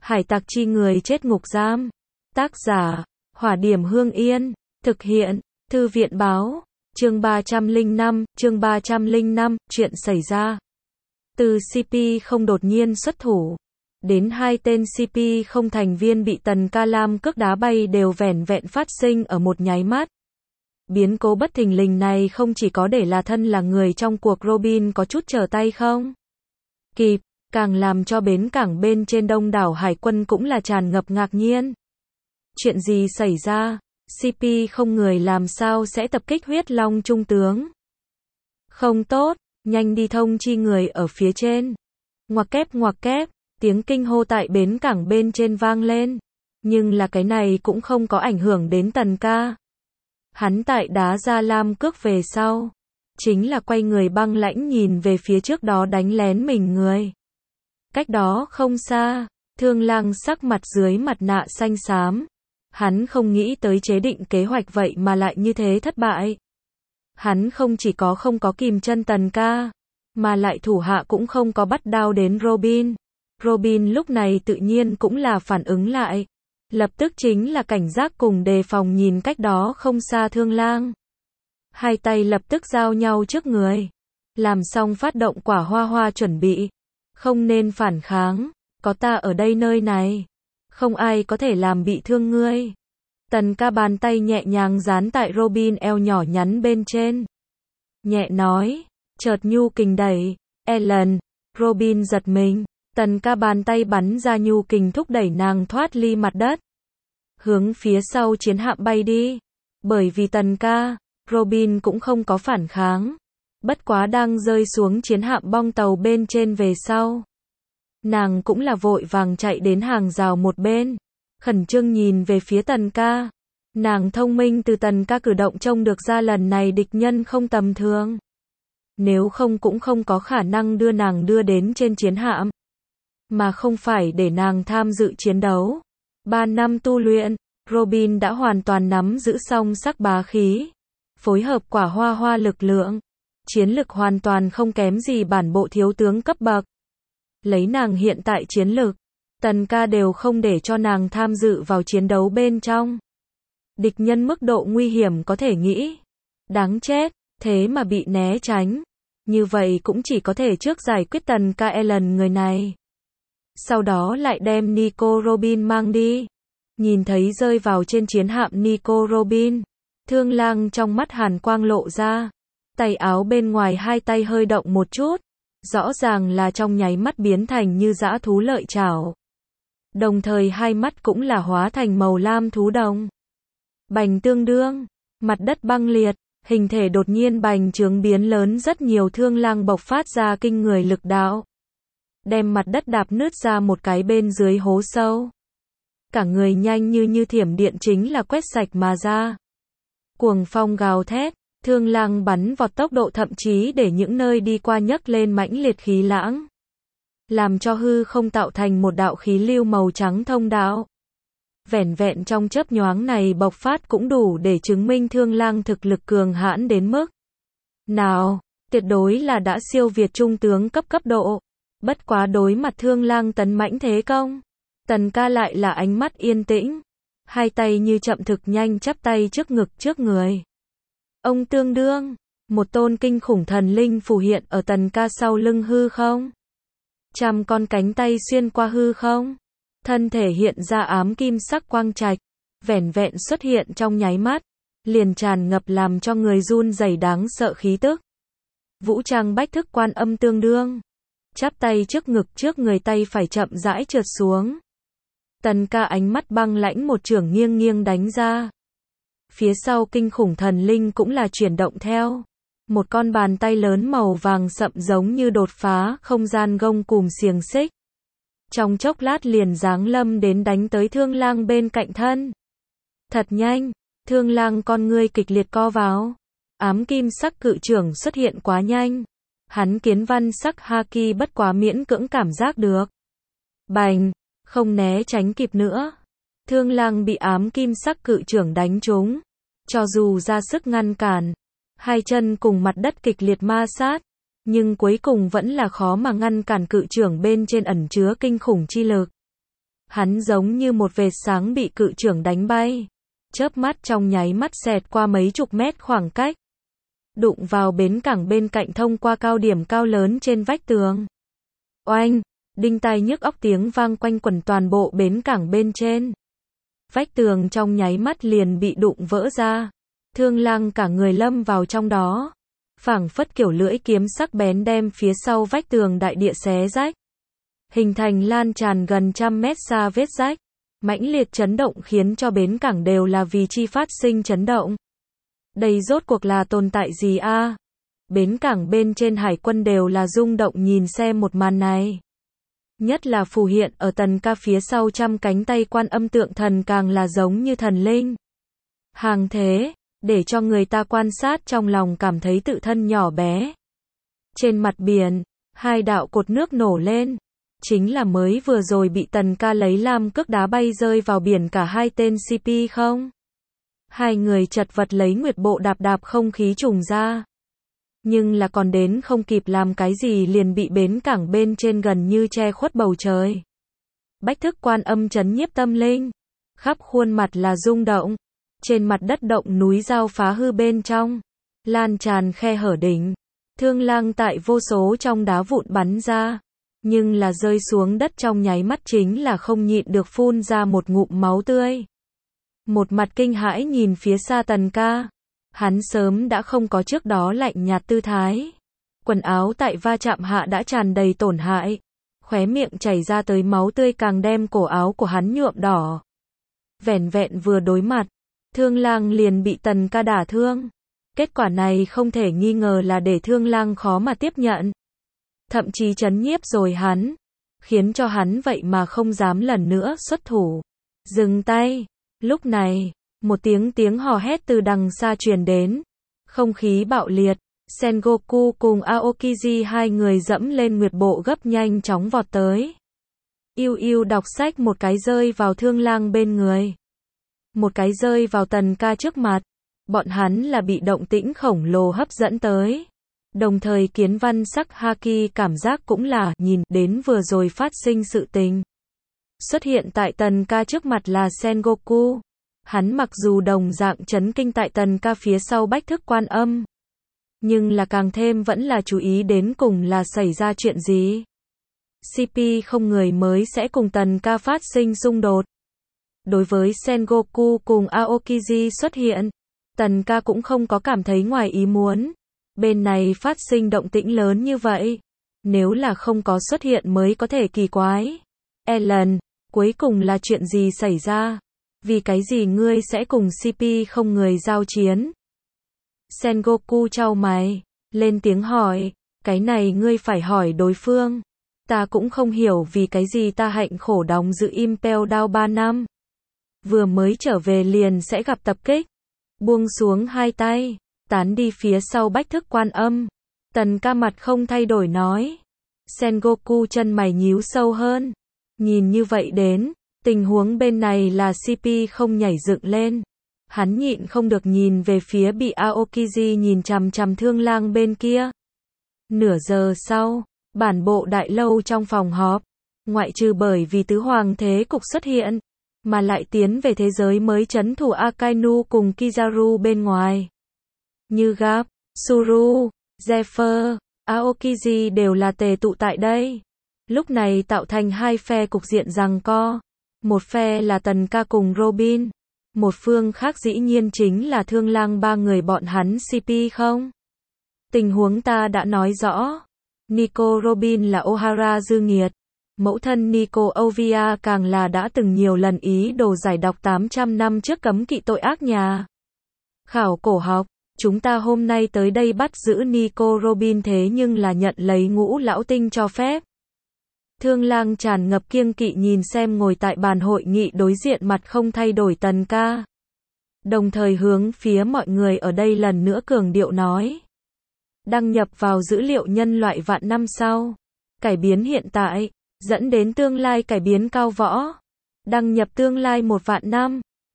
Hải tặc chi người chết ngục giam. Tác giả, Hỏa Điểm Hương Yên. Thực hiện, Thư viện Báo. Chương 305, chuyện xảy ra. Từ CP không đột nhiên xuất thủ, đến hai tên CP không thành viên bị Tần Ca Lam cước đá bay đều vẻn vẹn phát sinh ở một nháy mắt. Biến cố bất thình lình này không chỉ có để là thân là người trong cuộc Robin có chút trở tay không kịp, càng làm cho bến cảng bên trên đông đảo hải quân cũng là tràn ngập ngạc nhiên. Chuyện gì xảy ra? CP không người làm sao sẽ tập kích huyết long trung tướng? Không tốt, nhanh đi thông chi người ở phía trên. Ngoặc kép, tiếng kinh hô tại bến cảng bên trên vang lên. Nhưng là cái này cũng không có ảnh hưởng đến Tần Ca. Hắn tại đá ra lam cước về sau, chính là quay người băng lãnh nhìn về phía trước đó đánh lén mình người. Cách đó không xa, Thương Lang sắc mặt dưới mặt nạ xanh xám. Hắn không nghĩ tới chế định kế hoạch vậy mà lại như thế thất bại. Hắn không chỉ có không có kìm chân Tần Ca, mà lại thủ hạ cũng không có bắt đao đến Robin. Robin lúc này tự nhiên cũng là phản ứng lại. Lập tức chính là cảnh giác cùng đề phòng nhìn cách đó không xa Thương Lang. Hai tay lập tức giao nhau trước người. Làm xong phát động quả hoa hoa chuẩn bị. Không nên phản kháng, có ta ở đây nơi này. Không ai có thể làm bị thương ngươi. Tần Ca bàn tay nhẹ nhàng dán tại Robin eo nhỏ nhắn bên trên. Nhẹ nói, chợt nhu kình đẩy. Ellen, Robin giật mình. Tần Ca bàn tay bắn ra nhu kình thúc đẩy nàng thoát ly mặt đất. Hướng phía sau chiến hạm bay đi. Bởi vì Tần Ca, Robin cũng không có phản kháng. Bất quá đang rơi xuống chiến hạm bong tàu bên trên về sau. Nàng cũng là vội vàng chạy đến hàng rào một bên. Khẩn trương nhìn về phía Tần Ca. Nàng thông minh từ Tần Ca cử động trông được ra lần này địch nhân không tầm thường. Nếu không cũng không có khả năng đưa nàng đưa đến trên chiến hạm. Mà không phải để nàng tham dự chiến đấu. 3 năm tu luyện, Robin đã hoàn toàn nắm giữ song sắc bá khí. Phối hợp quả hoa hoa lực lượng. Chiến lực hoàn toàn không kém gì bản bộ thiếu tướng cấp bậc. Lấy nàng hiện tại chiến lực, Tần Ca đều không để cho nàng tham dự vào chiến đấu bên trong. Địch nhân mức độ nguy hiểm có thể nghĩ. Đáng chết, thế mà bị né tránh. Như vậy cũng chỉ có thể trước giải quyết Tần Ca Ellen người này. Sau đó lại đem Nico Robin mang đi. Nhìn thấy rơi vào trên chiến hạm Nico Robin, Thương Lang trong mắt hàn quang lộ ra. Tay áo bên ngoài hai tay hơi động một chút. Rõ ràng là trong nháy mắt biến thành như dã thú lợi chảo. Đồng thời hai mắt cũng là hóa thành màu lam thú đồng. Bành tương đương, mặt đất băng liệt, hình thể đột nhiên bành trướng biến lớn rất nhiều. Thương Lang bộc phát ra kinh người lực đạo. Đem mặt đất đạp nứt ra một cái bên dưới hố sâu. Cả người nhanh như thiểm điện chính là quét sạch mà ra. Cuồng phong gào thét. Thương Lang bắn vọt tốc độ thậm chí để những nơi đi qua nhấc lên mãnh liệt khí lãng. Làm cho hư không tạo thành một đạo khí lưu màu trắng thông đạo. Vẻn vẹn trong chớp nhoáng này bộc phát cũng đủ để chứng minh Thương Lang thực lực cường hãn đến mức nào, tuyệt đối là đã siêu việt trung tướng cấp độ. Bất quá đối mặt Thương Lang tấn mãnh thế công, Tần Ca lại là ánh mắt yên tĩnh. Hai tay như chậm thực nhanh chắp tay trước ngực trước người. Ông tương đương, một tôn kinh khủng thần linh phù hiện ở Tần Ca sau lưng hư không. 100 con cánh tay xuyên qua hư không. Thân thể hiện ra ám kim sắc quang trạch. Vẻn vẹn xuất hiện trong nháy mắt. Liền tràn ngập làm cho người run rẩy đáng sợ khí tức. Vũ trang bách thức quan âm tương đương. Chắp tay trước ngực trước người tay phải chậm rãi trượt xuống. Tần Ca ánh mắt băng lãnh một chưởng nghiêng đánh ra. Phía sau kinh khủng thần linh cũng là chuyển động theo. Một con bàn tay lớn màu vàng sậm giống như đột phá không gian gông cùm xiềng xích. Trong chốc lát liền giáng lâm đến đánh tới Thương Lang bên cạnh thân. Thật nhanh, Thương Lang con ngươi kịch liệt co vào. Ám kim sắc cự chưởng xuất hiện quá nhanh. Hắn kiến văn sắc haki bất quá miễn cưỡng cảm giác được. Bành, không né tránh kịp nữa. Thương Lang bị ám kim sắc cự chưởng đánh trúng. Cho dù ra sức ngăn cản, hai chân cùng mặt đất kịch liệt ma sát, nhưng cuối cùng vẫn là khó mà ngăn cản cự chưởng bên trên ẩn chứa kinh khủng chi lực. Hắn giống như một vệt sáng bị cự chưởng đánh bay. Chớp mắt trong nháy mắt xẹt qua mấy chục mét khoảng cách. Đụng vào bến cảng bên cạnh thông qua cao điểm cao lớn trên vách tường. Oanh, đinh tai nhức óc tiếng vang quanh quẩn toàn bộ bến cảng bên trên. Vách tường trong nháy mắt liền bị đụng vỡ ra. Thương Lang cả người lâm vào trong đó. Phảng phất kiểu lưỡi kiếm sắc bén đem phía sau vách tường đại địa xé rách. Hình thành lan tràn gần trăm mét xa vết rách. Mãnh liệt chấn động khiến cho bến cảng đều là vì chi phát sinh chấn động. Đây rốt cuộc là tồn tại gì a? Bến cảng bên trên hải quân đều là rung động nhìn xem một màn này. Nhất là phù hiện ở Tần Ca phía sau trăm cánh tay Quan Âm tượng thần càng là giống như thần linh. Hàng thế, để cho người ta quan sát trong lòng cảm thấy tự thân nhỏ bé. Trên mặt biển, hai đạo cột nước nổ lên. Chính là mới vừa rồi bị Tần Ca lấy lam cước đá bay rơi vào biển cả hai tên CP không? Hai người chật vật lấy nguyệt bộ đạp đạp không khí trùng ra. Nhưng là còn đến không kịp làm cái gì liền bị bến cảng bên trên gần như che khuất bầu trời. Bách thức Quan Âm trấn nhiếp tâm linh. Khắp khuôn mặt là rung động. Trên mặt đất động núi dao phá hư bên trong. Lan tràn khe hở đỉnh. Thương Lang tại vô số trong đá vụn bắn ra. Nhưng là rơi xuống đất trong nháy mắt chính là không nhịn được phun ra một ngụm máu tươi. Một mặt kinh hãi nhìn phía xa Tần Ca. Hắn sớm đã không có trước đó lạnh nhạt tư thái. Quần áo tại va chạm hạ đã tràn đầy tổn hại. Khóe miệng chảy ra tới máu tươi càng đem cổ áo của hắn nhuộm đỏ. Vẻn vẹn vừa đối mặt, Thương Lang liền bị Tần Ca đả thương. Kết quả này không thể nghi ngờ là để Thương Lang khó mà tiếp nhận. Thậm chí chấn nhiếp rồi hắn. Khiến cho hắn vậy mà không dám lần nữa xuất thủ. Dừng tay. Lúc này, một tiếng hò hét từ đằng xa truyền đến. Không khí bạo liệt. Sengoku cùng Aokiji hai người dẫm lên nguyệt bộ gấp nhanh chóng vọt tới. Yêu yêu đọc sách một cái rơi vào Thương Lang bên người. Một cái rơi vào Tần Ca trước mặt. Bọn hắn là bị động tĩnh khổng lồ hấp dẫn tới. Đồng thời Kiến Văn sắc Haki cảm giác cũng là nhìn đến vừa rồi phát sinh sự tình. Xuất hiện tại Tần Ca trước mặt là Sengoku. Hắn mặc dù đồng dạng chấn kinh tại Tần Ca phía sau bách thức Quan Âm. Nhưng là càng thêm vẫn là chú ý đến cùng là xảy ra chuyện gì. CP không người mới sẽ cùng Tần Ca phát sinh xung đột. Đối với Sengoku cùng Aokiji xuất hiện, Tần Ca cũng không có cảm thấy ngoài ý muốn. Bên này phát sinh động tĩnh lớn như vậy. Nếu là không có xuất hiện mới có thể kỳ quái. Ellen, cuối cùng là chuyện gì xảy ra? Vì cái gì ngươi sẽ cùng CP không người giao chiến? Sengoku chau mày, lên tiếng hỏi, cái này ngươi phải hỏi đối phương. Ta cũng không hiểu vì cái gì ta hạnh khổ đóng giữ Impel Down 3 năm. Vừa mới trở về liền sẽ gặp tập kích. Buông xuống hai tay, tán đi phía sau bách thức Quan Âm. Tần Ca mặt không thay đổi nói. Sengoku chân mày nhíu sâu hơn. Nhìn như vậy đến, tình huống bên này là CP không nhảy dựng lên. Hắn nhịn không được nhìn về phía bị Aokiji nhìn chằm chằm Thương Lang bên kia. Nửa giờ sau, bản bộ đại lâu trong phòng họp, ngoại trừ bởi vì tứ hoàng thế cục xuất hiện, mà lại tiến về thế giới mới trấn thủ Akainu cùng Kizaru bên ngoài. Như Gap, Suru, Zephyr, Aokiji đều là tề tụ tại đây. Lúc này tạo thành hai phe cục diện giằng co. Một phe là Tần Ca cùng Robin. Một phương khác dĩ nhiên chính là Thương Lang ba người bọn hắn CP không? Tình huống ta đã nói rõ. Nico Robin là Ohara dư nghiệt. Mẫu thân Nico Ovia càng là đã từng nhiều lần ý đồ giải độc 800 năm trước cấm kỵ tội ác nhà. Khảo cổ học, chúng ta hôm nay tới đây bắt giữ Nico Robin thế nhưng là nhận lấy Ngũ lão tinh cho phép. Thương Lang tràn ngập kiêng kỵ nhìn xem ngồi tại bàn hội nghị đối diện mặt không thay đổi Tần Ca. Đồng thời hướng phía mọi người ở đây lần nữa cường điệu nói. Đăng nhập vào dữ liệu nhân loại vạn năm sau. Cải biến hiện tại, dẫn đến tương lai cải biến cao võ. Đăng nhập tương lai 1 vạn năm.